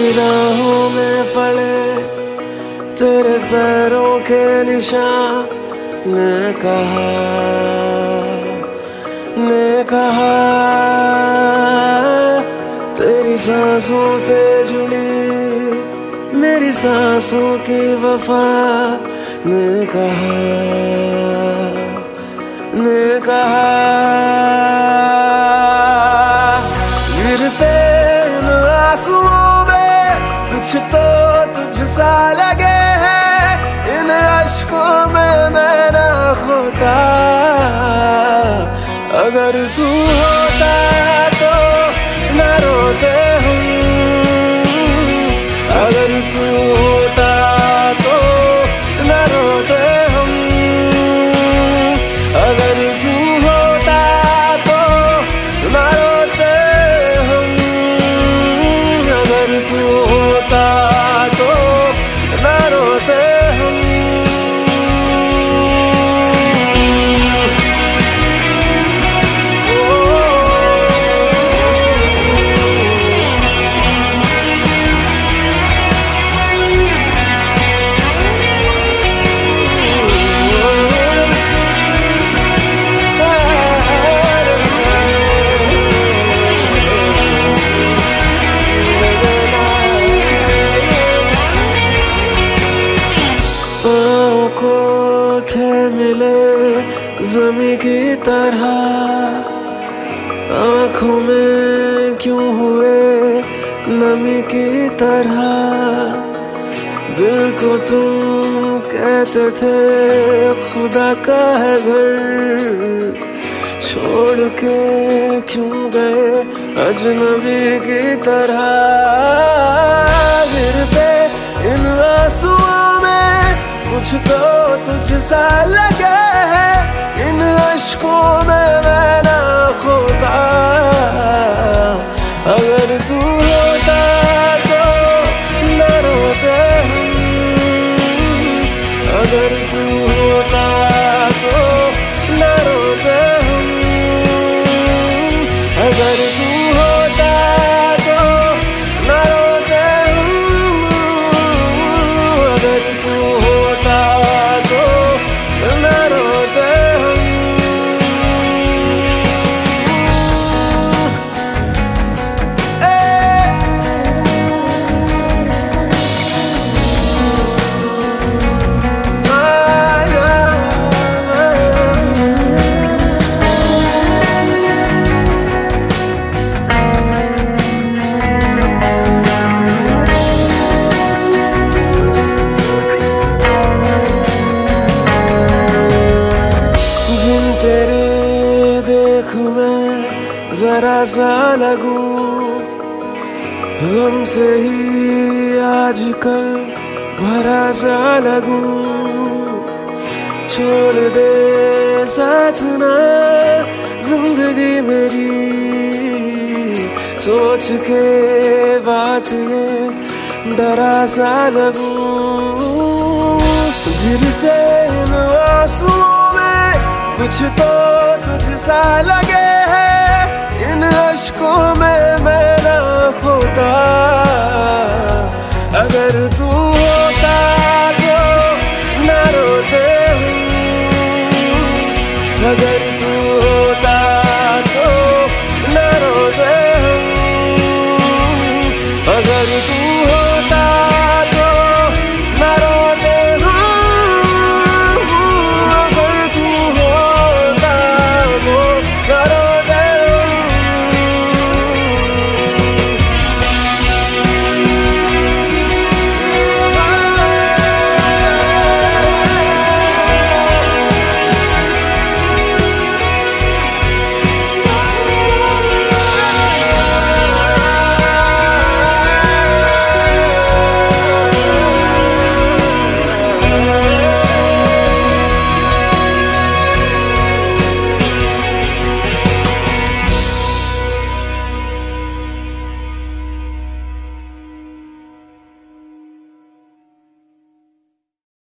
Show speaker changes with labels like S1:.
S1: राहों में पड़े तेरे पैरों के निशान, ने कहा तेरी सांसों से जुड़ी मेरी सांसों की वफा, ने कहा गिरते इन आंसुओं में कुछ तो तुझसा लगे है, इन अश्कों में मैं ना खोता। अगर तू होता तो न रोते हम, अगर तू होता तो न रोते हम, अगर तू होता तो न रोते हम, अगर तू होता तो न रोते हम। मिले ज़मीं की तरह, आँखों में क्यों हुए नमी की तरह। दिल को तुम कहते थे खुदा का है घर, छोड़ के क्यों गए अजनबी की तरह। गिरते इन आंसुओं में कुछ तो तुझसा लगे है, इन अश्कों में मैं ना खोता। अगर तू होता तो न रोते हम, अगर तू होता तो न रोते हम, अगर तू होता तो न रोते हम, अगर तू होता तो न रोते हम। जरा सा लगूं हमसे ही आजकल भरा सा लगूं, छोड़ दे साथ ना जिंदगी मेरी। सोच के बात ये डरा सा लगूं, गिरते इन आंसुओं में कुछ तो तुझसा लगे है, इन अश्कों में मैं ना खोता। अगर तू होता तो न रोते हम, अगर